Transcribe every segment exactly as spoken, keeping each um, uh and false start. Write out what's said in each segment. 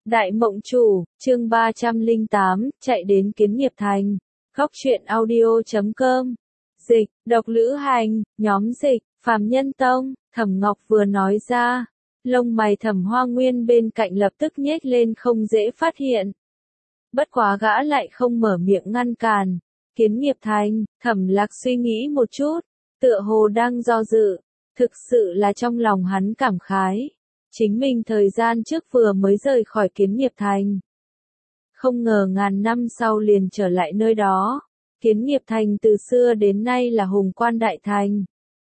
Đại Mộng Chủ, chương ba trăm lẻ tám, chạy đến Kiến Nghiệp Thành. Góc truyện audio chấm com. Dịch, độc lữ hành, nhóm dịch, Phàm Nhân Tông, Thẩm Ngọc vừa nói ra. Lông mày Thẩm Hoa Nguyên bên cạnh lập tức nhếch lên không dễ phát hiện. Bất quá gã lại không mở miệng ngăn cản. Kiến Nghiệp Thành, Thẩm Lạc suy nghĩ một chút, tựa hồ đang do dự. Thực sự là trong lòng hắn cảm khái. Chính mình thời gian trước vừa mới rời khỏi Kiến Nghiệp Thành. Không ngờ ngàn năm sau liền trở lại nơi đó. Kiến Nghiệp Thành từ xưa đến nay là hùng quan đại thành.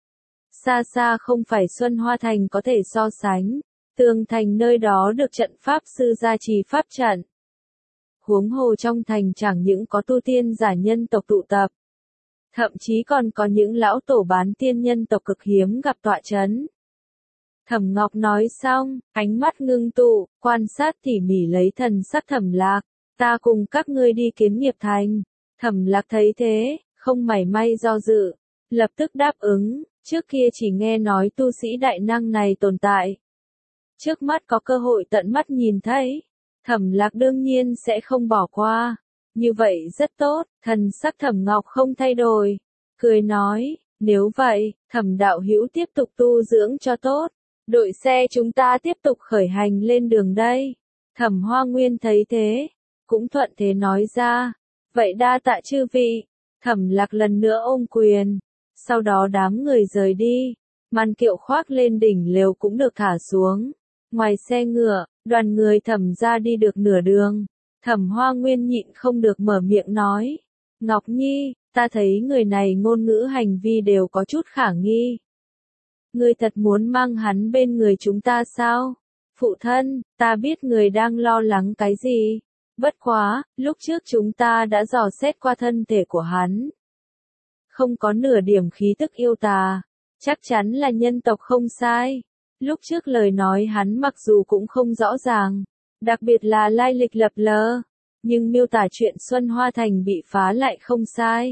Xa xa không phải Xuân Hoa Thành có thể so sánh. Tường thành nơi đó được trận pháp sư gia trì pháp trận. Huống hồ trong thành chẳng những có tu tiên giả nhân tộc tụ tập. Thậm chí còn có những lão tổ bán tiên nhân tộc cực hiếm gặp tọa chấn. Thẩm Ngọc nói xong, ánh mắt ngưng tụ, quan sát tỉ mỉ lấy thần sắc Thẩm Lạc. Ta cùng các ngươi đi Kiến Nghiệp Thành. Thẩm Lạc thấy thế, không mảy may do dự, lập tức đáp ứng. Trước kia chỉ nghe nói tu sĩ đại năng này tồn tại. Trước mắt có cơ hội tận mắt nhìn thấy. Thẩm Lạc đương nhiên sẽ không bỏ qua. Như vậy rất tốt, thần sắc Thẩm Ngọc không thay đổi. Cười nói, nếu vậy, Thẩm đạo hữu tiếp tục tu dưỡng cho tốt. Đội xe chúng ta tiếp tục khởi hành lên đường đây. Thẩm Hoa Nguyên thấy thế, cũng thuận thế nói ra. Vậy đa tạ chư vị. Thẩm Lạc lần nữa ôm quyền. Sau đó đám người rời đi. Màn kiệu khoác lên đỉnh lều cũng được thả xuống. Ngoài xe ngựa, đoàn người Thẩm ra đi được nửa đường. Thẩm Hoa Nguyên nhịn không được mở miệng nói. Ngọc Nhi, ta thấy người này ngôn ngữ hành vi đều có chút khả nghi. Ngươi thật muốn mang hắn bên người chúng ta sao? Phụ thân, ta biết người đang lo lắng cái gì. Bất quá, lúc trước chúng ta đã dò xét qua thân thể của hắn. Không có nửa điểm khí tức yêu tà. Chắc chắn là nhân tộc không sai. Lúc trước lời nói hắn mặc dù cũng không rõ ràng. Đặc biệt là lai lịch lập lờ. Nhưng miêu tả chuyện Xuân Hoa Thành bị phá lại không sai.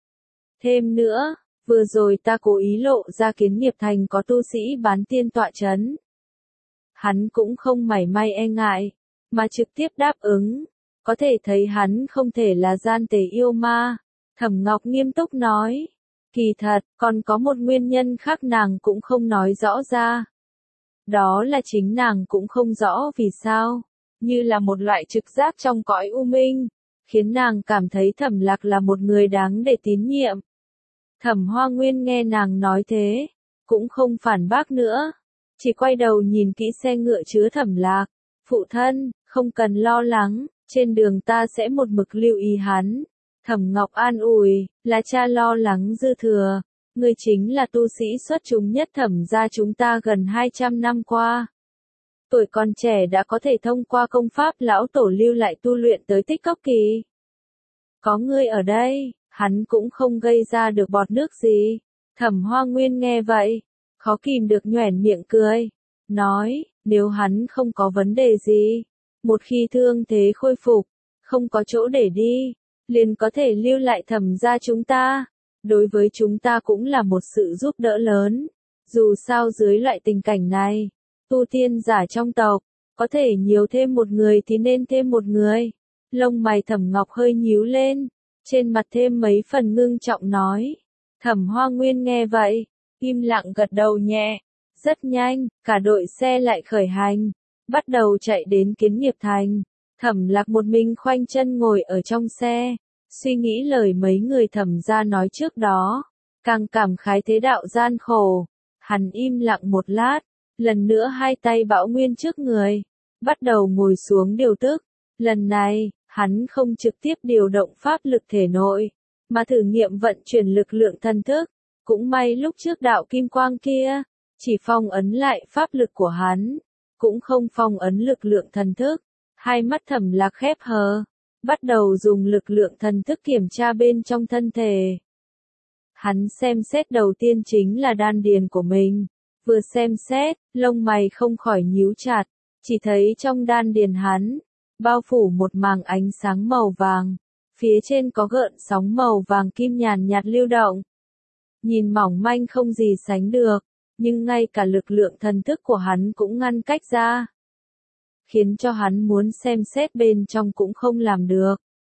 Thêm nữa. Vừa rồi ta cố ý lộ ra Kiến Nghiệp Thành có tu sĩ bán tiên tọa chấn. Hắn cũng không mảy may e ngại, mà trực tiếp đáp ứng. Có thể thấy hắn không thể là gian tế yêu ma. Thẩm Ngọc nghiêm túc nói. Kỳ thật, còn có một nguyên nhân khác nàng cũng không nói rõ ra. Đó là chính nàng cũng không rõ vì sao. Như là một loại trực giác trong cõi u minh. Khiến nàng cảm thấy Thẩm Lạc là một người đáng để tín nhiệm. Thẩm Hoa Nguyên nghe nàng nói thế, cũng không phản bác nữa, chỉ quay đầu nhìn kỹ xe ngựa chứa Thẩm Lạc. Phụ thân, không cần lo lắng, trên đường ta sẽ một mực lưu ý hắn. Thẩm Ngọc an ủi, là cha lo lắng dư thừa, ngươi chính là tu sĩ xuất chúng nhất Thẩm gia chúng ta gần hai trăm năm qua. Tuổi còn trẻ đã có thể thông qua công pháp lão tổ lưu lại tu luyện tới tích cốc kỳ. Có ngươi ở đây. Hắn cũng không gây ra được bọt nước gì. Thẩm Hoa Nguyên nghe vậy, khó kìm được nhoẻn miệng cười. Nói, nếu hắn không có vấn đề gì, một khi thương thế khôi phục, không có chỗ để đi, liền có thể lưu lại Thẩm gia chúng ta. Đối với chúng ta cũng là một sự giúp đỡ lớn. Dù sao dưới loại tình cảnh này, tu tiên giả trong tộc, có thể nhiều thêm một người thì nên thêm một người. Lông mày Thẩm Ngọc hơi nhíu lên. Trên mặt thêm mấy phần ngưng trọng nói. Thẩm Hoa Nguyên nghe vậy, im lặng gật đầu nhẹ. Rất nhanh, cả đội xe lại khởi hành, bắt đầu chạy đến Kiến Nghiệp Thành. Thẩm Lạc một mình khoanh chân ngồi ở trong xe, suy nghĩ lời mấy người Thẩm gia nói trước đó, càng cảm khái thế đạo gian khổ. Hắn im lặng một lát, lần nữa hai tay bão nguyên trước người, bắt đầu ngồi xuống điều tức. Lần này, hắn không trực tiếp điều động pháp lực thể nội, mà thử nghiệm vận chuyển lực lượng thần thức. Cũng may lúc trước đạo kim quang kia, chỉ phong ấn lại pháp lực của hắn, cũng không phong ấn lực lượng thần thức. Hai mắt Thẩm Lạc khép hờ, bắt đầu dùng lực lượng thần thức kiểm tra bên trong thân thể. Hắn xem xét đầu tiên chính là đan điền của mình. Vừa xem xét, lông mày không khỏi nhíu chặt, chỉ thấy trong đan điền hắn bao phủ một màng ánh sáng màu vàng, phía trên có gợn sóng màu vàng kim nhàn nhạt lưu động. Nhìn mỏng manh không gì sánh được, nhưng ngay cả lực lượng thần thức của hắn cũng ngăn cách ra. khiến cho hắn muốn xem xét bên trong cũng không làm được.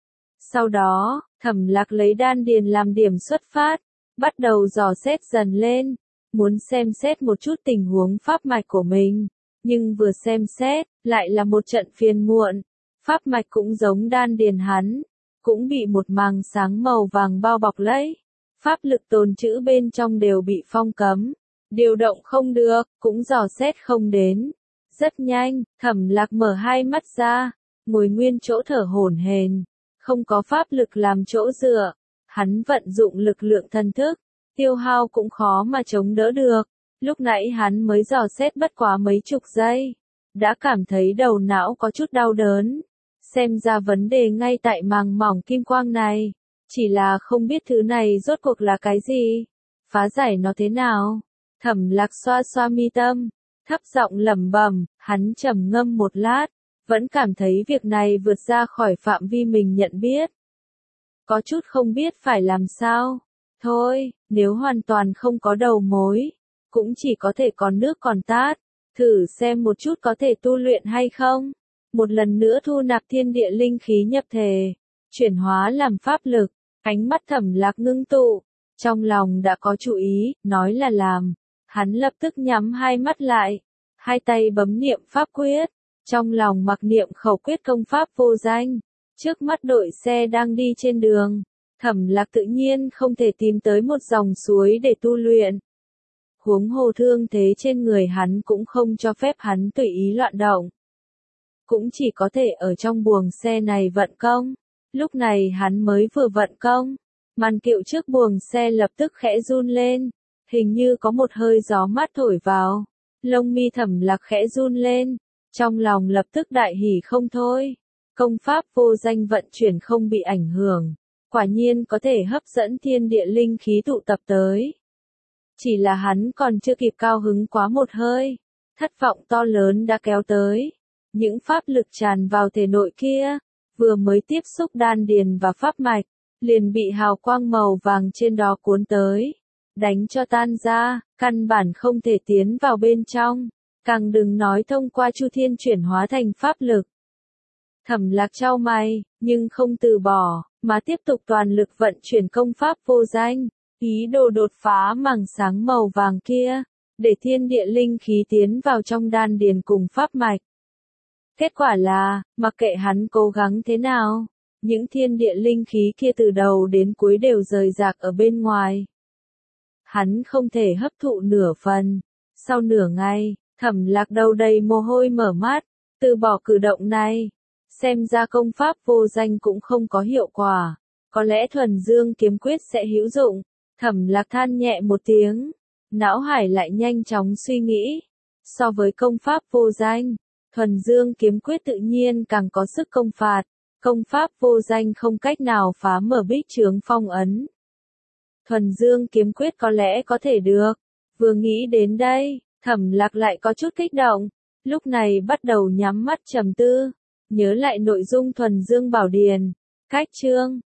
Sau đó, Thẩm Lạc lấy đan điền làm điểm xuất phát, bắt đầu dò xét dần lên, muốn xem xét một chút tình huống pháp mạch của mình, nhưng vừa xem xét, lại là một trận phiền muộn. Pháp mạch cũng giống đan điền hắn, cũng bị một màng sáng màu vàng bao bọc lấy. Pháp lực tồn trữ bên trong đều bị phong cấm, điều động không được, cũng dò xét không đến. Rất nhanh, Thẩm Lạc mở hai mắt ra, ngồi nguyên chỗ thở hổn hển, không có pháp lực làm chỗ dựa, hắn vận dụng lực lượng thần thức, tiêu hao cũng khó mà chống đỡ được. Lúc nãy hắn mới dò xét bất quá mấy chục giây, đã cảm thấy đầu não có chút đau đớn. Xem ra vấn đề ngay tại màng mỏng kim quang này, chỉ là không biết thứ này rốt cuộc là cái gì, phá giải nó thế nào. Thẩm Lạc xoa xoa mi tâm, thấp giọng lẩm bẩm, hắn trầm ngâm một lát, vẫn cảm thấy việc này vượt ra khỏi phạm vi mình nhận biết. Có chút không biết phải làm sao. Thôi, nếu hoàn toàn không có đầu mối, cũng chỉ có thể còn nước còn tát, thử xem một chút có thể tu luyện hay không. Một lần nữa thu nạp thiên địa linh khí nhập thể, chuyển hóa làm pháp lực, ánh mắt Thẩm Lạc ngưng tụ, trong lòng đã có chủ ý, nói là làm. Hắn lập tức nhắm hai mắt lại, hai tay bấm niệm pháp quyết, trong lòng mặc niệm khẩu quyết công pháp vô danh. Trước mắt đội xe đang đi trên đường, Thẩm Lạc tự nhiên không thể tìm tới một dòng suối để tu luyện. Huống hồ thương thế trên người hắn cũng không cho phép hắn tùy ý loạn động. Cũng chỉ có thể ở trong buồng xe này vận công. Lúc này hắn mới vừa vận công, màn kiệu trước buồng xe lập tức khẽ run lên, hình như có một hơi gió mát thổi vào. Lông mi Thẩm Lạc khẽ run lên, trong lòng lập tức đại hỉ không thôi. Công pháp vô danh vận chuyển không bị ảnh hưởng, quả nhiên có thể hấp dẫn thiên địa linh khí tụ tập tới. Chỉ là hắn còn chưa kịp cao hứng quá một hơi, thất vọng to lớn đã kéo tới. Những pháp lực tràn vào thể nội kia, vừa mới tiếp xúc đan điền và pháp mạch, liền bị hào quang màu vàng trên đó cuốn tới, đánh cho tan ra, căn bản không thể tiến vào bên trong, càng đừng nói thông qua chu thiên chuyển hóa thành pháp lực. Thẩm Lạc chau mày, nhưng không từ bỏ, mà tiếp tục toàn lực vận chuyển công pháp vô danh, ý đồ đột phá màng sáng màu vàng kia, để thiên địa linh khí tiến vào trong đan điền cùng pháp mạch. Kết quả là, mặc kệ hắn cố gắng thế nào, những thiên địa linh khí kia từ đầu đến cuối đều rời rạc ở bên ngoài. Hắn không thể hấp thụ nửa phần. Sau nửa ngày, Thẩm Lạc đầu đầy mồ hôi mở mắt, từ bỏ cử động này. Xem ra công pháp vô danh cũng không có hiệu quả, có lẽ thuần dương kiếm quyết sẽ hữu dụng. Thẩm Lạc than nhẹ một tiếng, não hải lại nhanh chóng suy nghĩ. So với công pháp vô danh, thuần dương kiếm quyết tự nhiên càng có sức công phạt, công pháp vô danh không cách nào phá mở bích chướng phong ấn. Thuần dương kiếm quyết có lẽ có thể được. Vừa nghĩ đến đây, Thẩm Lạc lại có chút kích động, lúc này bắt đầu nhắm mắt trầm tư, nhớ lại nội dung thuần dương bảo điền, cách chương,